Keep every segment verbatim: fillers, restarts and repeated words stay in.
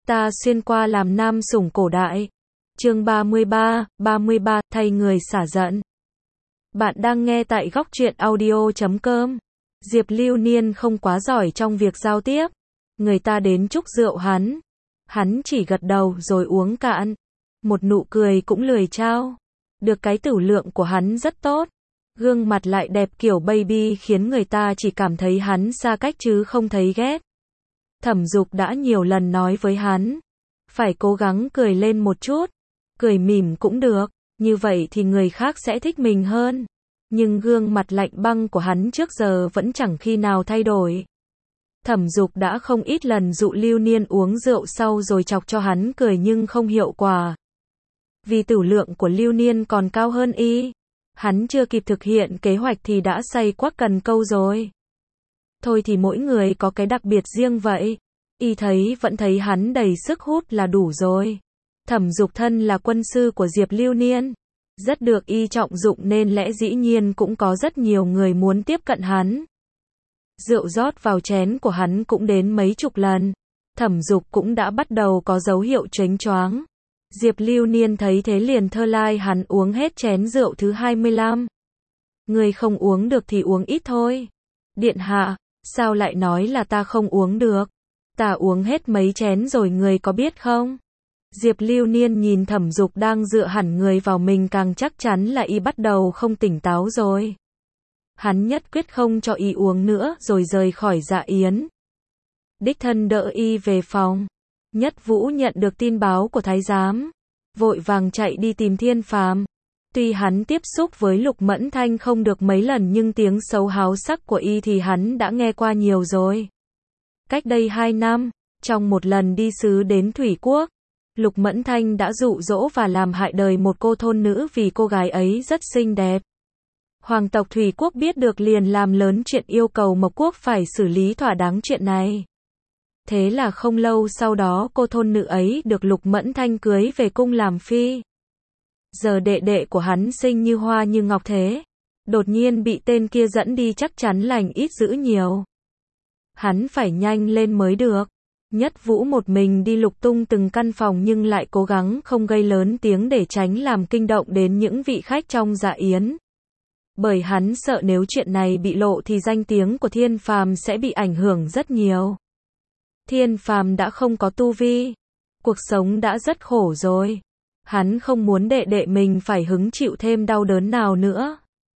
Ta xuyên qua làm nam sủng cổ đại. Chương ba mươi ba, ba mươi ba, thay người xả giận. Bạn đang nghe tại góc truyện audio chấm com. Diệp Lưu Niên không quá giỏi trong việc giao tiếp. Người ta đến chúc rượu hắn. Hắn chỉ gật đầu rồi uống cạn. Một nụ cười cũng lười trao. Được cái tửu lượng của hắn rất tốt. Gương mặt lại đẹp kiểu baby khiến người ta chỉ cảm thấy hắn xa cách chứ không thấy ghét. Thẩm Dục đã nhiều lần nói với hắn, phải cố gắng cười lên một chút, cười mỉm cũng được, như vậy thì người khác sẽ thích mình hơn. Nhưng gương mặt lạnh băng của hắn trước giờ vẫn chẳng khi nào thay đổi. Thẩm Dục đã không ít lần dụ Lưu Niên uống rượu sau rồi chọc cho hắn cười nhưng không hiệu quả. Vì tửu lượng của Lưu Niên còn cao hơn y, hắn chưa kịp thực hiện kế hoạch thì đã say quắc cần câu rồi. Thôi thì mỗi người có cái đặc biệt riêng vậy. Y thấy vẫn thấy hắn đầy sức hút là đủ rồi. Thẩm Dục thân là quân sư của Diệp Lưu Niên, rất được y trọng dụng nên lẽ dĩ nhiên cũng có rất nhiều người muốn tiếp cận hắn. Rượu rót vào chén của hắn cũng đến mấy chục lần. Thẩm Dục cũng đã bắt đầu có dấu hiệu chếnh choáng. Diệp Lưu Niên thấy thế liền thơ lai hắn uống hết chén rượu thứ hai mươi lăm. Người không uống được thì uống ít thôi. Điện hạ, sao lại nói là ta không uống được? Ta uống hết mấy chén rồi người có biết không? Diệp Lưu Niên nhìn Thẩm Dục đang dựa hẳn người vào mình càng chắc chắn là y bắt đầu không tỉnh táo rồi. Hắn nhất quyết không cho y uống nữa rồi rời khỏi dạ yến. Đích thân đỡ y về phòng. Nhất Vũ nhận được tin báo của thái giám, vội vàng chạy đi tìm Thiên Phàm. Tuy hắn tiếp xúc với Lục Mẫn Thanh không được mấy lần nhưng tiếng xấu háo sắc của y thì hắn đã nghe qua nhiều rồi. Cách đây hai năm, trong một lần đi sứ đến Thủy Quốc, Lục Mẫn Thanh đã dụ dỗ và làm hại đời một cô thôn nữ vì cô gái ấy rất xinh đẹp. Hoàng tộc Thủy Quốc biết được liền làm lớn chuyện yêu cầu Mộc Quốc phải xử lý thỏa đáng chuyện này. Thế là không lâu sau đó cô thôn nữ ấy được Lục Mẫn Thanh cưới về cung làm phi. Giờ đệ đệ của hắn xinh như hoa như ngọc thế, đột nhiên bị tên kia dẫn đi chắc chắn lành ít dữ nhiều. Hắn phải nhanh lên mới được. Nhất Vũ một mình đi lục tung từng căn phòng nhưng lại cố gắng không gây lớn tiếng để tránh làm kinh động đến những vị khách trong dạ yến. Bởi hắn sợ nếu chuyện này bị lộ thì danh tiếng của Thiên Phàm sẽ bị ảnh hưởng rất nhiều. Thiên Phàm đã không có tu vi, cuộc sống đã rất khổ rồi. Hắn không muốn đệ đệ mình phải hứng chịu thêm đau đớn nào nữa.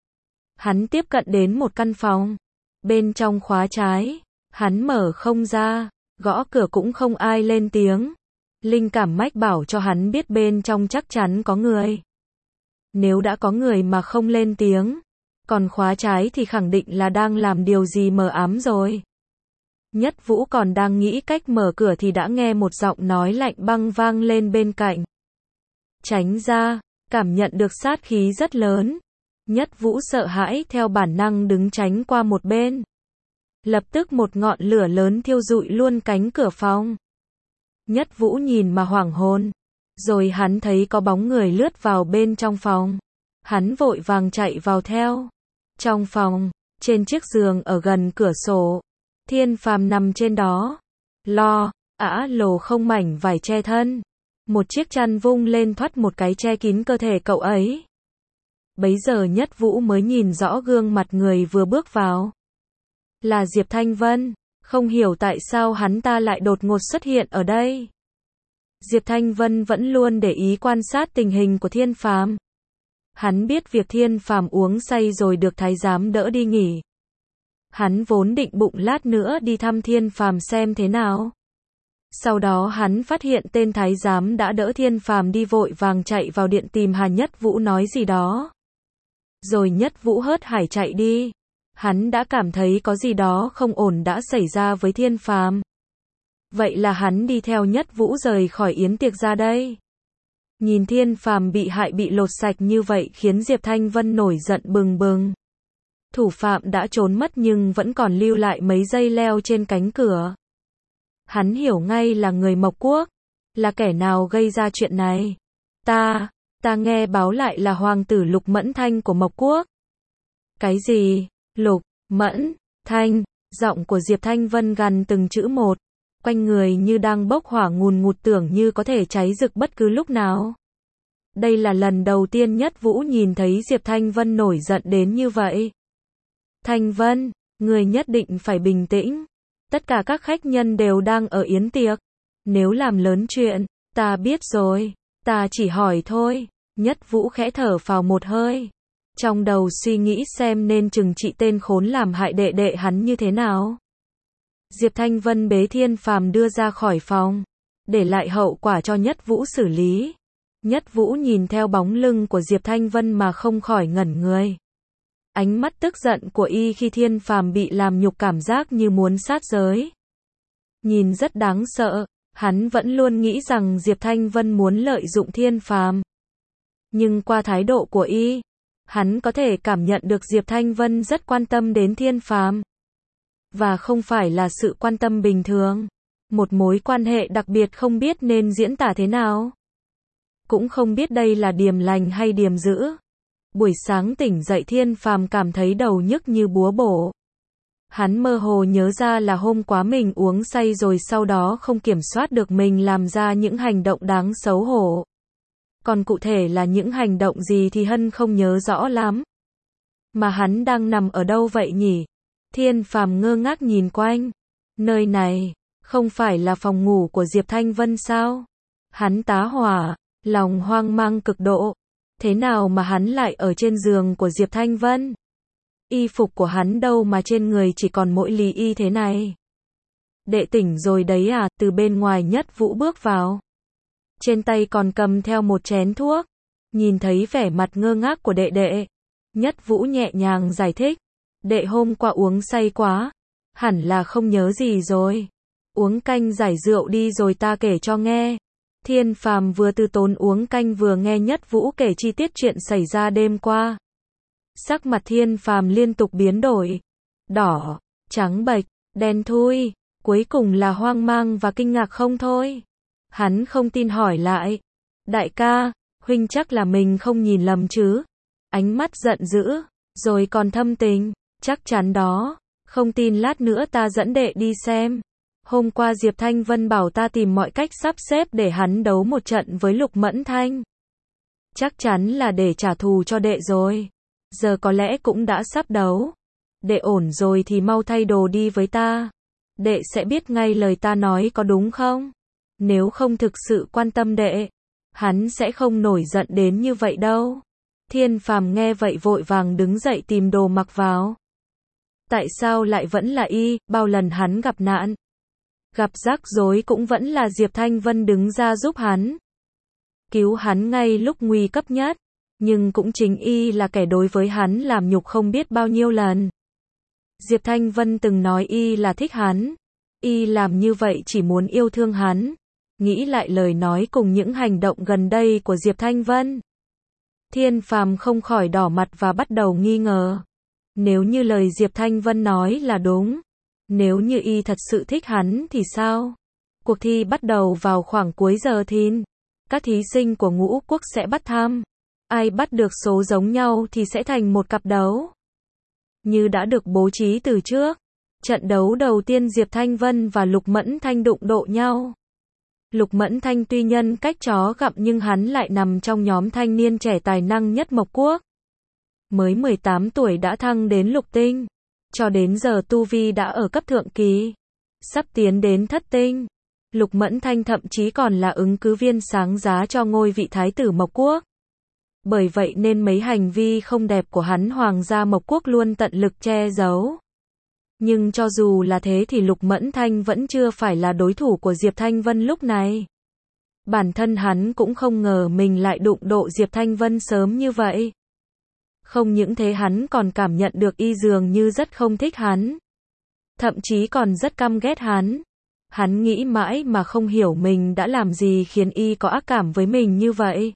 Hắn tiếp cận đến một căn phòng, bên trong khóa trái, hắn mở không ra, gõ cửa cũng không ai lên tiếng. Linh cảm mách bảo cho hắn biết bên trong chắc chắn có người. Nếu đã có người mà không lên tiếng, còn khóa trái thì khẳng định là đang làm điều gì mờ ám rồi. Nhất Vũ còn đang nghĩ cách mở cửa thì đã nghe một giọng nói lạnh băng vang lên bên cạnh. Tránh ra, cảm nhận được sát khí rất lớn. Nhất Vũ sợ hãi theo bản năng đứng tránh qua một bên. Lập tức một ngọn lửa lớn thiêu rụi luôn cánh cửa phòng. Nhất Vũ nhìn mà hoảng hồn. Rồi hắn thấy có bóng người lướt vào bên trong phòng. Hắn vội vàng chạy vào theo. Trong phòng, trên chiếc giường ở gần cửa sổ, Thiên Phàm nằm trên đó. Lo, ả lồ không mảnh vải che thân. Một chiếc chăn vung lên thoát một cái che kín cơ thể cậu ấy. Bấy giờ Nhất Vũ mới nhìn rõ gương mặt người vừa bước vào. Là Diệp Thanh Vân, không hiểu tại sao hắn ta lại đột ngột xuất hiện ở đây. Diệp Thanh Vân vẫn luôn để ý quan sát tình hình của Thiên Phàm. Hắn biết việc Thiên Phàm uống say rồi được thái giám đỡ đi nghỉ. Hắn vốn định bụng lát nữa đi thăm Thiên Phàm xem thế nào. Sau đó hắn phát hiện tên thái giám đã đỡ Thiên Phàm đi vội vàng chạy vào điện tìm Hà Nhất Vũ nói gì đó. Rồi Nhất Vũ hớt hải chạy đi. Hắn đã cảm thấy có gì đó không ổn đã xảy ra với Thiên Phàm. Vậy là hắn đi theo Nhất Vũ rời khỏi yến tiệc ra đây. Nhìn Thiên Phàm bị hại bị lột sạch như vậy khiến Diệp Thanh Vân nổi giận bừng bừng. Thủ phạm đã trốn mất nhưng vẫn còn lưu lại mấy dây leo trên cánh cửa. Hắn hiểu ngay là người Mộc Quốc. Là kẻ nào gây ra chuyện này? Ta, ta nghe báo lại là hoàng tử Lục Mẫn Thanh của Mộc Quốc. Cái gì? Lục Mẫn Thanh? Giọng của Diệp Thanh Vân gằn từng chữ một. quanh người như đang bốc hỏa ngùn ngụt tưởng như có thể cháy rực bất cứ lúc nào. Đây là lần đầu tiên Nhất Vũ nhìn thấy Diệp Thanh Vân nổi giận đến như vậy. Thanh Vân, người nhất định phải bình tĩnh. Tất cả các khách nhân đều đang ở yến tiệc. Nếu làm lớn chuyện, ta biết rồi, ta chỉ hỏi thôi. Nhất Vũ khẽ thở phào một hơi. Trong đầu suy nghĩ xem nên trừng trị tên khốn làm hại đệ đệ hắn như thế nào. Diệp Thanh Vân bế Thiên Phàm đưa ra khỏi phòng, để lại hậu quả cho Nhất Vũ xử lý. Nhất Vũ nhìn theo bóng lưng của Diệp Thanh Vân mà không khỏi ngẩn người. Ánh mắt tức giận của y khi Thiên Phàm bị làm nhục cảm giác như muốn sát giới. Nhìn rất đáng sợ, hắn vẫn luôn nghĩ rằng Diệp Thanh Vân muốn lợi dụng Thiên Phàm. Nhưng qua thái độ của y, hắn có thể cảm nhận được Diệp Thanh Vân rất quan tâm đến Thiên Phàm. Và không phải là sự quan tâm bình thường. Một mối quan hệ đặc biệt không biết nên diễn tả thế nào. Cũng không biết đây là điềm lành hay điềm dữ. Buổi sáng tỉnh dậy Thiên Phàm cảm thấy đầu nhức như búa bổ. Hắn mơ hồ nhớ ra là hôm qua mình uống say rồi sau đó không kiểm soát được mình làm ra những hành động đáng xấu hổ. Còn cụ thể là những hành động gì thì Hân không nhớ rõ lắm. Mà hắn đang nằm ở đâu vậy nhỉ? Thiên Phàm ngơ ngác nhìn quanh. Nơi này, không phải là phòng ngủ của Diệp Thanh Vân sao? Hắn tá hỏa, lòng hoang mang cực độ. Thế nào mà hắn lại ở trên giường của Diệp Thanh Vân? Y phục của hắn đâu mà trên người chỉ còn mỗi lý y thế này? Đệ tỉnh rồi đấy à? Từ bên ngoài Nhất Vũ bước vào. Trên tay còn cầm theo một chén thuốc. Nhìn thấy vẻ mặt ngơ ngác của đệ đệ, Nhất Vũ nhẹ nhàng giải thích. Đệ hôm qua uống say quá. Hẳn là không nhớ gì rồi. Uống canh giải rượu đi rồi ta kể cho nghe. Thiên Phàm vừa từ tốn uống canh vừa nghe Nhất Vũ kể chi tiết chuyện xảy ra đêm qua. Sắc mặt Thiên Phàm liên tục biến đổi. Đỏ, trắng bệch, đen thui. Cuối cùng là hoang mang và kinh ngạc không thôi. Hắn không tin hỏi lại. Đại ca, huynh chắc là mình không nhìn lầm chứ? Ánh mắt giận dữ, rồi còn thâm tình. Chắc chắn đó. Không tin lát nữa ta dẫn đệ đi xem. Hôm qua Diệp Thanh Vân bảo ta tìm mọi cách sắp xếp để hắn đấu một trận với Lục Mẫn Thanh. Chắc chắn là để trả thù cho đệ rồi. Giờ có lẽ cũng đã sắp đấu. Đệ ổn rồi thì mau thay đồ đi với ta. Đệ sẽ biết ngay lời ta nói có đúng không? Nếu không thực sự quan tâm đệ, hắn sẽ không nổi giận đến như vậy đâu. Thiên Phàm nghe vậy vội vàng đứng dậy tìm đồ mặc vào. Tại sao lại vẫn là y? Bao lần hắn gặp nạn, gặp rắc rối cũng vẫn là Diệp Thanh Vân đứng ra giúp hắn, cứu hắn ngay lúc nguy cấp nhất. Nhưng cũng chính y là kẻ đối với hắn làm nhục không biết bao nhiêu lần. Diệp Thanh Vân từng nói y là thích hắn. Y làm như vậy chỉ muốn yêu thương hắn. Nghĩ lại lời nói cùng những hành động gần đây của Diệp Thanh Vân, Thiên Phàm không khỏi đỏ mặt và bắt đầu nghi ngờ. Nếu như lời Diệp Thanh Vân nói là đúng, nếu như y thật sự thích hắn thì sao? Cuộc thi bắt đầu vào khoảng cuối giờ thìn. Các thí sinh của Ngũ Quốc sẽ bắt thăm. Ai bắt được số giống nhau thì sẽ thành một cặp đấu. Như đã được bố trí từ trước, trận đấu đầu tiên Diệp Thanh Vân và Lục Mẫn Thanh đụng độ nhau. Lục Mẫn Thanh tuy nhân cách chó gặm nhưng hắn lại nằm trong nhóm thanh niên trẻ tài năng nhất Mộc Quốc. Mới mười tám tuổi đã thăng đến lục tinh. Cho đến giờ tu vi đã ở cấp thượng kỳ. Sắp tiến đến thất tinh. Lục Mẫn Thanh thậm chí còn là ứng cử viên sáng giá cho ngôi vị thái tử Mộc Quốc. Bởi vậy nên mấy hành vi không đẹp của hắn Hoàng gia Mộc Quốc luôn tận lực che giấu. Nhưng cho dù là thế thì Lục Mẫn Thanh vẫn chưa phải là đối thủ của Diệp Thanh Vân lúc này. Bản thân hắn cũng không ngờ mình lại đụng độ Diệp Thanh Vân sớm như vậy. Không những thế hắn còn cảm nhận được y dường như rất không thích hắn. Thậm chí còn rất căm ghét hắn. Hắn nghĩ mãi mà không hiểu mình đã làm gì khiến y có ác cảm với mình như vậy.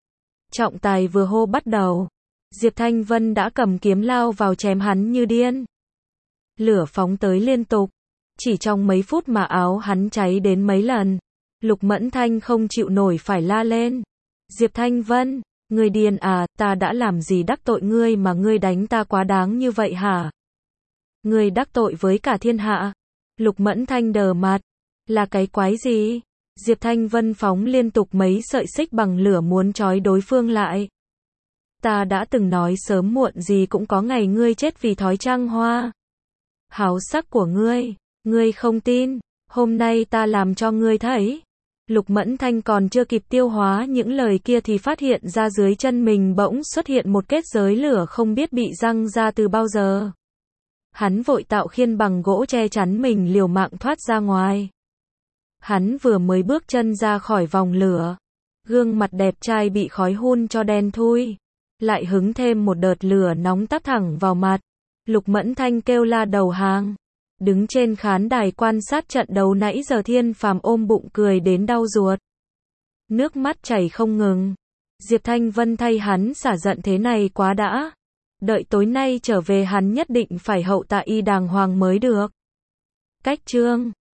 Trọng tài vừa hô bắt đầu. Diệp Thanh Vân đã cầm kiếm lao vào chém hắn như điên. Lửa phóng tới liên tục. Chỉ trong mấy phút mà áo hắn cháy đến mấy lần. Lục Mẫn Thanh không chịu nổi phải la lên. Diệp Thanh Vân, ngươi điên à, ta đã làm gì đắc tội ngươi mà ngươi đánh ta quá đáng như vậy hả? Ngươi đắc tội với cả thiên hạ. Lục Mẫn Thanh đờ mặt. Là cái quái gì? Diệp Thanh Vân phóng liên tục mấy sợi xích bằng lửa muốn trói đối phương lại. Ta đã từng nói sớm muộn gì cũng có ngày ngươi chết vì thói trăng hoa. Háo sắc của ngươi, ngươi không tin, hôm nay ta làm cho ngươi thấy. Lục Mẫn Thanh còn chưa kịp tiêu hóa những lời kia thì phát hiện ra dưới chân mình bỗng xuất hiện một kết giới lửa không biết bị răng ra từ bao giờ. Hắn vội tạo khiên bằng gỗ che chắn mình liều mạng thoát ra ngoài. Hắn vừa mới bước chân ra khỏi vòng lửa, gương mặt đẹp trai bị khói hun cho đen thui, lại hứng thêm một đợt lửa nóng tắp thẳng vào mặt. Lục Mẫn Thanh kêu la đầu hàng. Đứng trên khán đài quan sát trận đấu nãy giờ Thiên Phàm ôm bụng cười đến đau ruột. Nước mắt chảy không ngừng. Diệp Thanh Vân thay hắn xả giận thế này quá đã. Đợi tối nay trở về hắn nhất định phải hậu tạ y đàng hoàng mới được. Cách chương